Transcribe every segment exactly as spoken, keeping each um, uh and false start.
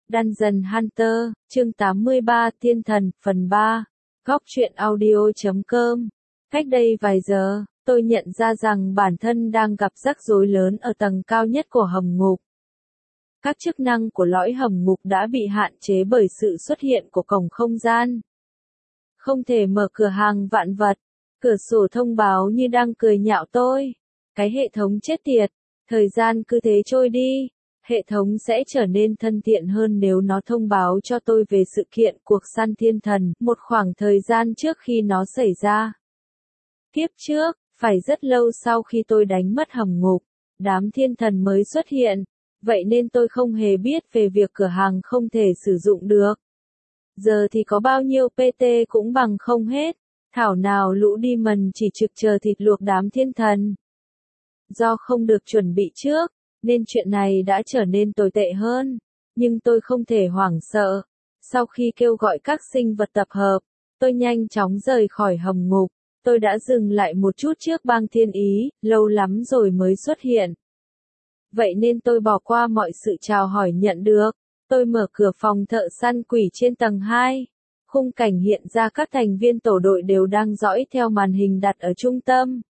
Dungeon Hunter, chương tám mươi ba, Thiên Thần, phần ba. Góc truyện audio chấm com. Cách đây vài giờ, tôi nhận ra rằng bản thân đang gặp rắc rối lớn ở tầng cao nhất của hầm ngục. Các chức năng của lõi hầm ngục đã bị hạn chế bởi sự xuất hiện của cổng không gian. Không thể mở cửa hàng vạn vật, cửa sổ thông báo như đang cười nhạo tôi. Cái hệ thống chết tiệt, thời gian cứ thế trôi đi. Hệ thống sẽ trở nên thân thiện hơn nếu nó thông báo cho tôi về sự kiện cuộc săn thiên thần, một khoảng thời gian trước khi nó xảy ra. Tiếp trước, phải rất lâu sau khi tôi đánh mất hầm ngục, đám thiên thần mới xuất hiện, vậy nên tôi không hề biết về việc cửa hàng không thể sử dụng được. Giờ thì có bao nhiêu pê tê cũng bằng không hết, thảo nào lũ demon chỉ trực chờ thịt luộc đám thiên thần. Do không được chuẩn bị trước, nên chuyện này đã trở nên tồi tệ hơn, nhưng tôi không thể hoảng sợ. Sau khi kêu gọi các sinh vật tập hợp, tôi nhanh chóng rời khỏi hầm ngục. Tôi đã dừng lại một chút trước bang thiên ý, lâu lắm rồi mới xuất hiện. Vậy nên tôi bỏ qua mọi sự chào hỏi nhận được. Tôi mở cửa phòng thợ săn quỷ trên tầng hai. Khung cảnh hiện ra các thành viên tổ đội đều đang dõi theo màn hình đặt ở trung tâm.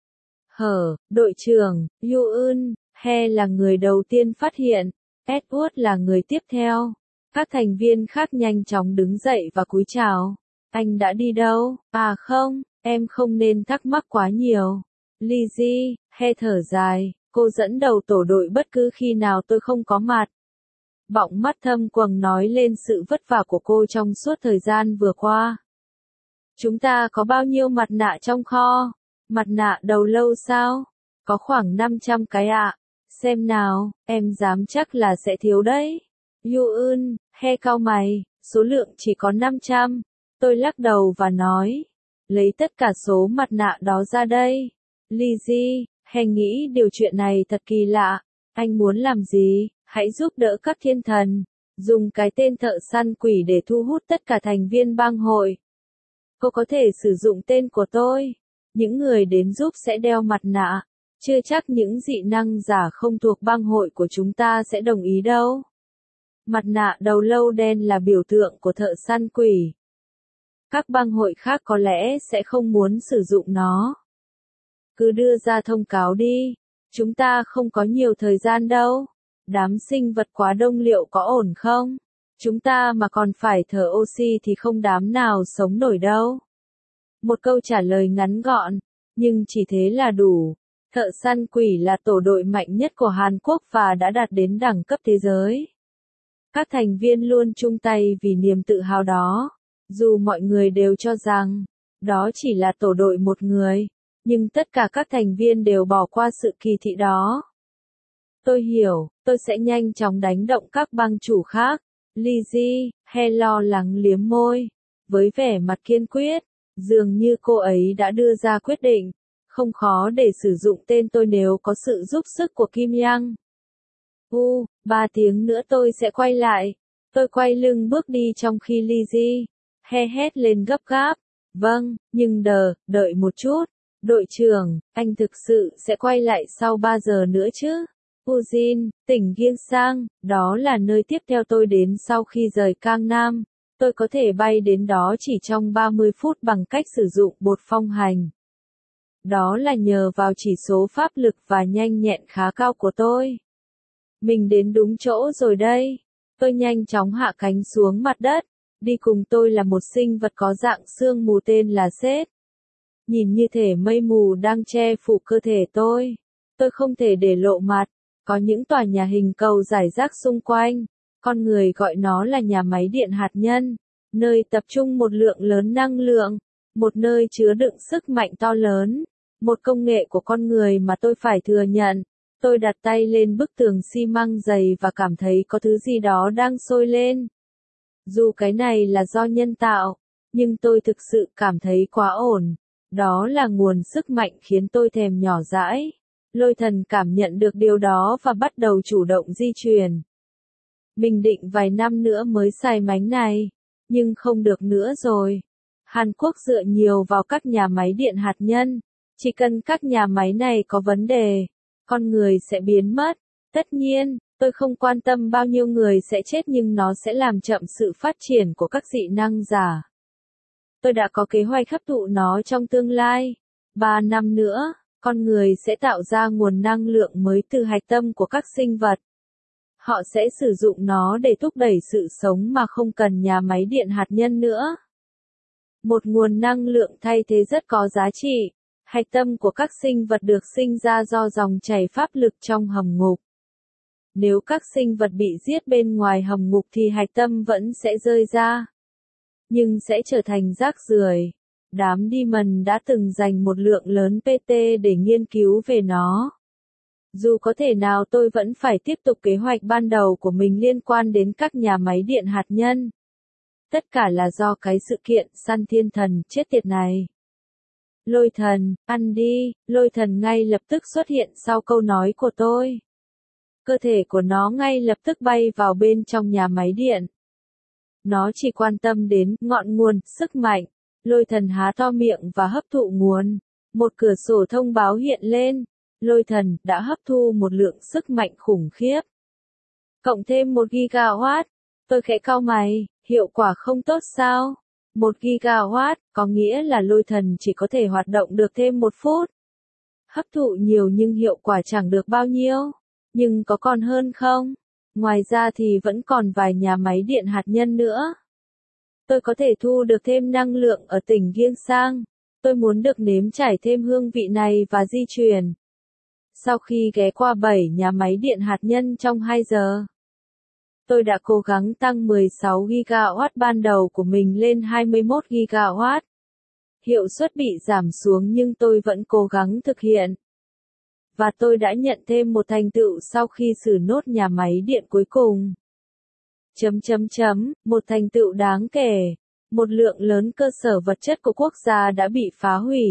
Hở, đội trưởng, Yoon, He là người đầu tiên phát hiện, Edward là người tiếp theo. Các thành viên khác nhanh chóng đứng dậy và cúi chào. Anh đã đi đâu? À không, em không nên thắc mắc quá nhiều. Lizzie, He thở dài, cô dẫn đầu tổ đội bất cứ khi nào tôi không có mặt. Bọng mắt thâm quầng nói lên sự vất vả của cô trong suốt thời gian vừa qua. Chúng ta có bao nhiêu mặt nạ trong kho? Mặt nạ đầu lâu sao? Có khoảng năm trăm cái ạ. À. Xem nào, em dám chắc là sẽ thiếu đấy. Yoon, He cau mày, số lượng chỉ có năm trăm. Tôi lắc đầu và nói, lấy tất cả số mặt nạ đó ra đây. Lizzie, He nghĩ điều chuyện này thật kỳ lạ. Anh muốn làm gì? Hãy giúp đỡ các thiên thần. Dùng cái tên thợ săn quỷ để thu hút tất cả thành viên bang hội. Cô có thể sử dụng tên của tôi. Những người đến giúp sẽ đeo mặt nạ. Chưa chắc những dị năng giả không thuộc bang hội của chúng ta sẽ đồng ý đâu. Mặt nạ đầu lâu đen là biểu tượng của thợ săn quỷ. Các bang hội khác có lẽ sẽ không muốn sử dụng nó. Cứ đưa ra thông cáo đi. Chúng ta không có nhiều thời gian đâu. Đám sinh vật quá đông liệu có ổn không? Chúng ta mà còn phải thở oxy thì không đám nào sống nổi đâu. Một câu trả lời ngắn gọn, nhưng chỉ thế là đủ. Thợ săn quỷ là tổ đội mạnh nhất của Hàn Quốc và đã đạt đến đẳng cấp thế giới. Các thành viên luôn chung tay vì niềm tự hào đó. Dù mọi người đều cho rằng, đó chỉ là tổ đội một người, nhưng tất cả các thành viên đều bỏ qua sự kỳ thị đó. Tôi hiểu, tôi sẽ nhanh chóng đánh động các bang chủ khác. Lizzie, He lo lắng liếm môi, với vẻ mặt kiên quyết, dường như cô ấy đã đưa ra quyết định. Không khó để sử dụng tên tôi nếu có sự giúp sức của Kim Yang. U, ba tiếng nữa tôi sẽ quay lại. Tôi quay lưng bước đi trong khi Lizzie, He hét lên gấp gáp. Vâng, nhưng đờ, đợi một chút. Đội trưởng, anh thực sự sẽ quay lại sau ba giờ nữa chứ? Ujin, tỉnh Gyeongsang, đó là nơi tiếp theo tôi đến sau khi rời Cang Nam. Tôi có thể bay đến đó chỉ trong ba mươi phút bằng cách sử dụng bột phong hành. Đó là nhờ vào chỉ số pháp lực và nhanh nhẹn khá cao của tôi. Mình đến đúng chỗ rồi đây. Tôi nhanh chóng hạ cánh xuống mặt đất. Đi cùng tôi là một sinh vật có dạng sương mù tên là Seth. Nhìn như thể mây mù đang che phủ cơ thể tôi. Tôi không thể để lộ mặt. Có những tòa nhà hình cầu rải rác xung quanh. Con người gọi nó là nhà máy điện hạt nhân. Nơi tập trung một lượng lớn năng lượng. Một nơi chứa đựng sức mạnh to lớn. Một công nghệ của con người mà tôi phải thừa nhận. Tôi đặt tay lên bức tường xi măng dày và cảm thấy có thứ gì đó đang sôi lên. Dù cái này là do nhân tạo, nhưng tôi thực sự cảm thấy quá ổn. Đó là nguồn sức mạnh khiến tôi thèm nhỏ dãi. Lôi thần cảm nhận được điều đó và bắt đầu chủ động di chuyển. Mình định vài năm nữa mới xài mánh này, nhưng không được nữa rồi. Hàn Quốc dựa nhiều vào các nhà máy điện hạt nhân. Chỉ cần các nhà máy này có vấn đề, con người sẽ biến mất. Tất nhiên, Tôi không quan tâm bao nhiêu người sẽ chết nhưng nó sẽ làm chậm sự phát triển của các dị năng giả. Tôi đã có kế hoạch hấp thụ nó trong tương lai. Ba năm nữa, con người sẽ tạo ra nguồn năng lượng mới từ hạch tâm của các sinh vật. Họ sẽ sử dụng nó để thúc đẩy sự sống mà không cần nhà máy điện hạt nhân nữa. Một nguồn năng lượng thay thế rất có giá trị. Hạch tâm của các sinh vật được sinh ra do dòng chảy pháp lực trong hầm ngục. Nếu các sinh vật bị giết bên ngoài hầm ngục thì hạch tâm vẫn sẽ rơi ra. Nhưng sẽ trở thành rác rưởi. Đám Demon đã từng dành một lượng lớn pê tê để nghiên cứu về nó. Dù có thể nào tôi vẫn phải tiếp tục kế hoạch ban đầu của mình liên quan đến các nhà máy điện hạt nhân. Tất cả là do cái sự kiện săn thiên thần chết tiệt này. Lôi thần, ăn đi, lôi thần ngay lập tức xuất hiện sau câu nói của tôi. Cơ thể của nó ngay lập tức bay vào bên trong nhà máy điện. Nó chỉ quan tâm đến ngọn nguồn, sức mạnh. Lôi thần há to miệng và hấp thụ nguồn. Một cửa sổ thông báo hiện lên. Lôi thần đã hấp thu một lượng sức mạnh khủng khiếp. Cộng thêm một gigawatt. Tôi khẽ cau mày, hiệu quả không tốt sao? Một gigawatt, có nghĩa là lôi thần chỉ có thể hoạt động được thêm một phút. Hấp thụ nhiều nhưng hiệu quả chẳng được bao nhiêu. Nhưng có còn hơn không? Ngoài ra thì vẫn còn vài nhà máy điện hạt nhân nữa. Tôi có thể thu được thêm năng lượng ở tỉnh Gyeongsang. Tôi muốn được nếm trải thêm hương vị này và di chuyển. Sau khi ghé qua bảy nhà máy điện hạt nhân trong hai giờ, tôi đã cố gắng tăng mười sáu gigawatt ban đầu của mình lên hai mươi mốt gigawatt. Hiệu suất bị giảm xuống nhưng tôi vẫn cố gắng thực hiện. Và tôi đã nhận thêm một thành tựu sau khi xử nốt nhà máy điện cuối cùng. Chấm chấm chấm, một thành tựu đáng kể. Một lượng lớn cơ sở vật chất của quốc gia đã bị phá hủy.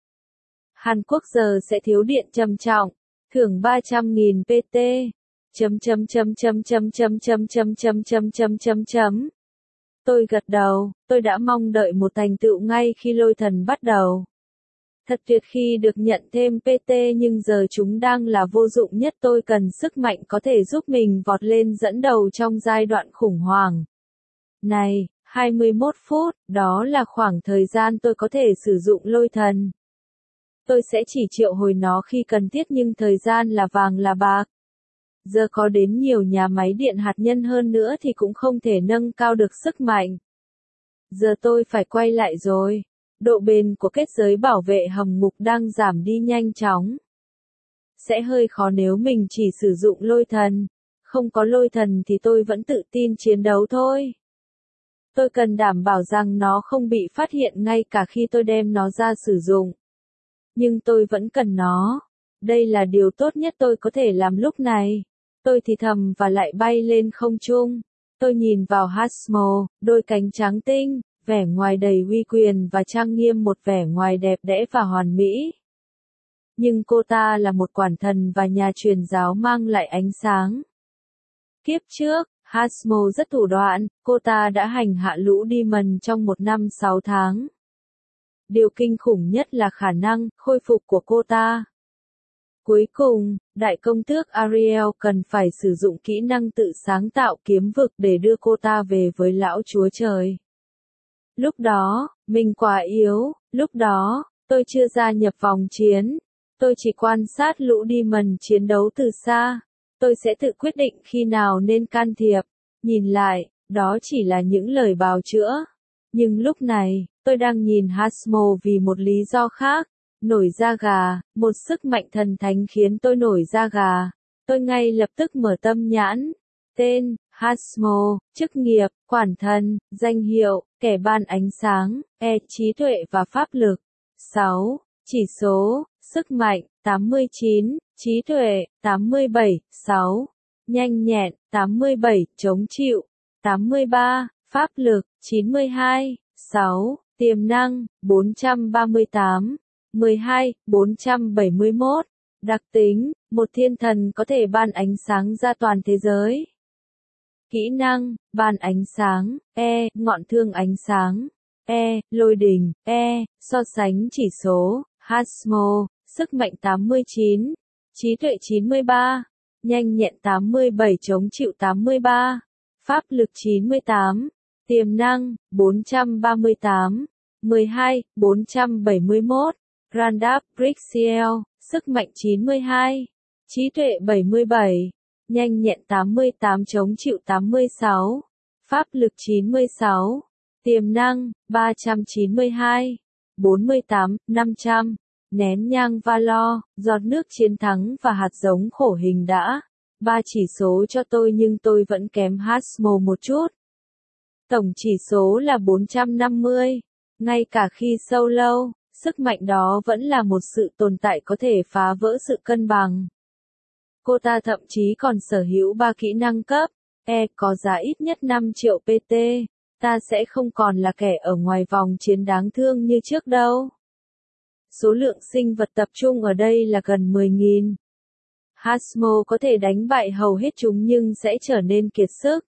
Hàn Quốc giờ sẽ thiếu điện trầm trọng. Thưởng ba trăm nghìn pê tê. Chấm chấm chấm chấm chấm chấm chấm chấm chấm chấm chấm chấm chấm. Tôi gật đầu, tôi đã mong đợi một thành tựu ngay khi lôi thần bắt đầu. Thật tuyệt khi được nhận thêm pê tê nhưng giờ chúng đang là vô dụng nhất. Tôi cần sức mạnh có thể giúp mình vọt lên dẫn đầu trong giai đoạn khủng hoảng. Này, hai mươi mốt phút, đó là khoảng thời gian tôi có thể sử dụng lôi thần. Tôi sẽ chỉ triệu hồi nó khi cần thiết nhưng thời gian là vàng là bạc. Giờ có đến nhiều nhà máy điện hạt nhân hơn nữa thì cũng không thể nâng cao được sức mạnh. Giờ tôi phải quay lại rồi. Độ bền của kết giới bảo vệ hầm ngục đang giảm đi nhanh chóng. Sẽ hơi khó nếu mình chỉ sử dụng lôi thần. Không có lôi thần thì tôi vẫn tự tin chiến đấu thôi. Tôi cần đảm bảo rằng nó không bị phát hiện ngay cả khi tôi đem nó ra sử dụng. Nhưng tôi vẫn cần nó. Đây là điều tốt nhất tôi có thể làm lúc này. Tôi thì thầm và lại bay lên không trung. Tôi nhìn vào Hasmo, đôi cánh trắng tinh, vẻ ngoài đầy uy quyền và trang nghiêm, một vẻ ngoài đẹp đẽ và hoàn mỹ. Nhưng cô ta là một quản thần và nhà truyền giáo mang lại ánh sáng. Kiếp trước, Hasmo rất thủ đoạn, cô ta đã hành hạ lũ Demon trong một năm sáu tháng. Điều kinh khủng nhất là khả năng khôi phục của cô ta. Cuối cùng, đại công tước Ariel cần phải sử dụng kỹ năng tự sáng tạo kiếm vực để đưa cô ta về với lão Chúa Trời. Lúc đó, mình quá yếu, lúc đó, tôi chưa gia nhập vòng chiến. Tôi chỉ quan sát lũ Demon chiến đấu từ xa. Tôi sẽ tự quyết định khi nào nên can thiệp. Nhìn lại, đó chỉ là những lời bào chữa. Nhưng lúc này, tôi đang nhìn Hasmo vì một lý do khác. Nổi da gà, một sức mạnh thần thánh khiến tôi nổi da gà. Tôi ngay lập tức mở tâm nhãn. Tên, Hasmo, chức nghiệp, quản thần, danh hiệu, kẻ ban ánh sáng, E, trí tuệ và pháp lực. sáu. Chỉ số, sức mạnh, tám mươi chín, trí tuệ, tám mươi bảy, sáu. Nhanh nhẹn, tám mươi bảy, chống chịu, tám mươi ba, pháp lực, chín mươi hai, sáu. Tiềm năng, bốn trăm ba mươi tám. mười hai, bốn trăm bảy mươi mốt. Đặc tính, một thiên thần có thể ban ánh sáng ra toàn thế giới. Kỹ năng, ban ánh sáng, E, ngọn thương ánh sáng, E, lôi đình, E, so sánh chỉ số, Hasmo, sức mạnh tám mươi chín, trí tuệ chín mươi ba, nhanh nhẹn tám mươi bảy, chống chịu tám mươi ba, pháp lực chín mươi tám, tiềm năng bốn trăm ba mươi tám, mười hai, bốn trăm bảy mươi mốt, Randap Brixiel, sức mạnh chín mươi hai, trí tuệ bảy mươi bảy, nhanh nhẹn tám mươi tám, chống chịu tám mươi sáu, pháp lực chín mươi sáu, tiềm năng ba trăm chín mươi hai, bốn mươi tám, năm trăm, nén nhang Valor, giọt nước chiến thắng và hạt giống khổ hình đã. Ba chỉ số cho tôi nhưng tôi vẫn kém Hasmo một chút. Tổng chỉ số là bốn trăm năm mươi. Ngay cả khi solo, sức mạnh đó vẫn là một sự tồn tại có thể phá vỡ sự cân bằng. Cô ta thậm chí còn sở hữu ba kỹ năng cấp E có giá ít nhất năm triệu pê tê. Ta sẽ không còn là kẻ ở ngoài vòng chiến đáng thương như trước đâu. Số lượng sinh vật tập trung ở đây là gần mười nghìn. Hasmo có thể đánh bại hầu hết chúng nhưng sẽ trở nên kiệt sức.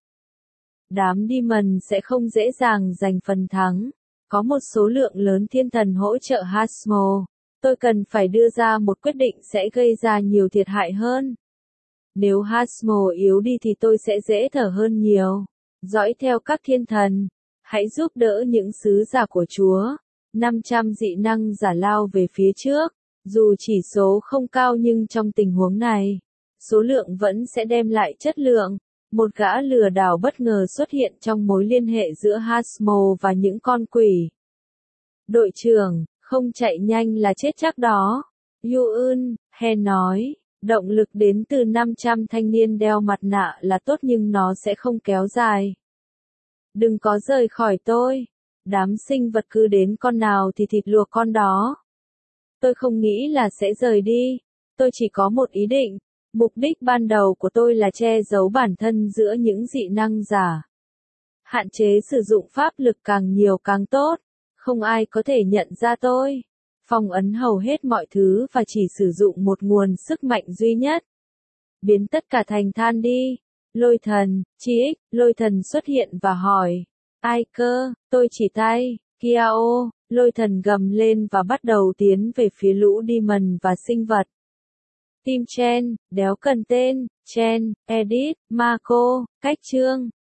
Đám Demon sẽ không dễ dàng giành phần thắng. Có một số lượng lớn thiên thần hỗ trợ Hasmo. Tôi cần phải đưa ra một quyết định sẽ gây ra nhiều thiệt hại hơn. Nếu Hasmo yếu đi thì tôi sẽ dễ thở hơn nhiều. Dõi theo các thiên thần. Hãy giúp đỡ những sứ giả của Chúa. năm trăm dị năng giả lao về phía trước. Dù chỉ số không cao nhưng trong tình huống này, số lượng vẫn sẽ đem lại chất lượng. Một gã lừa đảo bất ngờ xuất hiện trong mối liên hệ giữa Hasmo và những con quỷ. Đội trưởng, không chạy nhanh là chết chắc đó. Yoon He nói, động lực đến từ năm trăm thanh niên đeo mặt nạ là tốt nhưng nó sẽ không kéo dài. Đừng có rời khỏi tôi. Đám sinh vật cứ đến con nào thì thịt luộc con đó. Tôi không nghĩ là sẽ rời đi. Tôi chỉ có một ý định. Mục đích ban đầu của tôi là che giấu bản thân giữa những dị năng giả. Hạn chế sử dụng pháp lực càng nhiều càng tốt. Không ai có thể nhận ra tôi. Phong ấn hầu hết mọi thứ và chỉ sử dụng một nguồn sức mạnh duy nhất. Biến tất cả thành than đi. Lôi thần, Chi ích, lôi thần xuất hiện và hỏi. Ai cơ, tôi chỉ tay, Kiao, lôi thần gầm lên và bắt đầu tiến về phía lũ Demon và sinh vật. Team Chen, đéo cần tên, Chen, Edit, Marco, cách chương.